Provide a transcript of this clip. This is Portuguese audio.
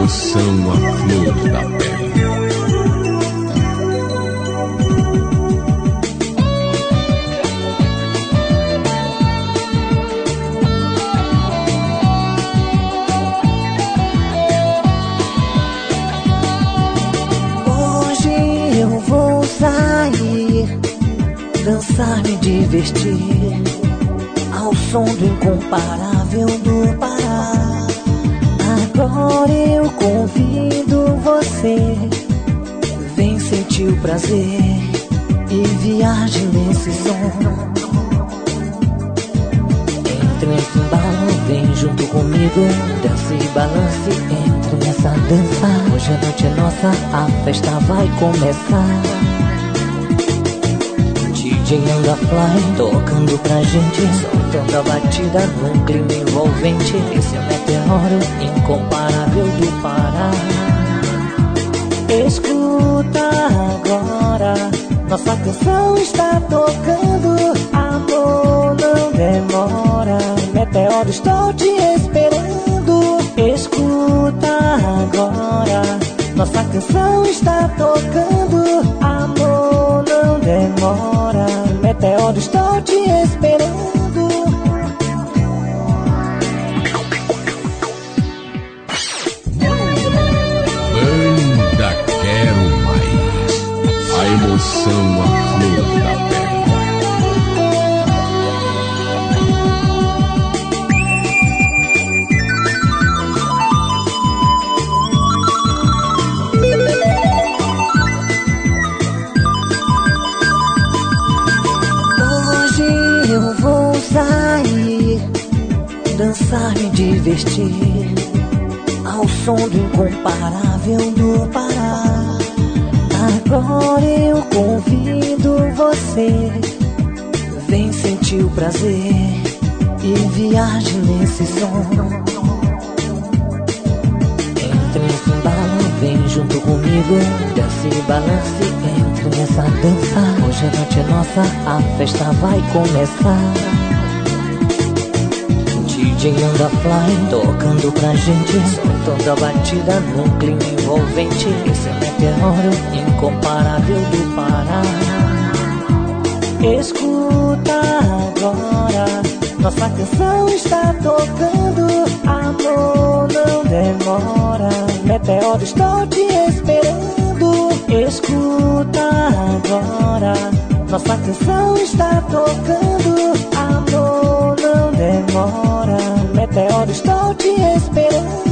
emoção à flor da pele. Hoje eu vou sair, dançar, me divertir, ao som do incomparável do Pará. Agora eu convido você, vem sentir o prazer e viaje nesse som. Entre nesse embalo, vem junto comigo, dance e balance, entre nessa dança. Hoje a noite é nossa, a festa vai começar. DJ Anda Fly tocando pra gente, soltando a batida num clima envolvente. Esse é o meteoro incomparável do Pará. Escuta agora, nossa canção está tocando. Amor, não demora, meteoro, estou te esperando. Escuta agora, nossa canção está tocando. Amor, não demora, meteoro, estou te esperando. Ainda quero mais. A emoção à flor da pele. Hoje eu vou sair, dançar, me divertir, ao som do incomparável do Pará. Agora eu convido você, vem sentir o prazer e viaje nesse som. Entre nesse embalo, vem junto comigo, dance e balance, entre nessa dança. Hoje a noite é nossa, a festa vai começar. DJ Anda Fly tocando pra gente, soltando a batida num clima envolvente. Esse é o meteoro incomparável do Pará. Escuta agora, nossa canção está tocando. Amor, não demora, meteoro, estou te esperando. Escuta agora, nossa canção está tocando. Amor, não demora, meteoro, estou te esperando.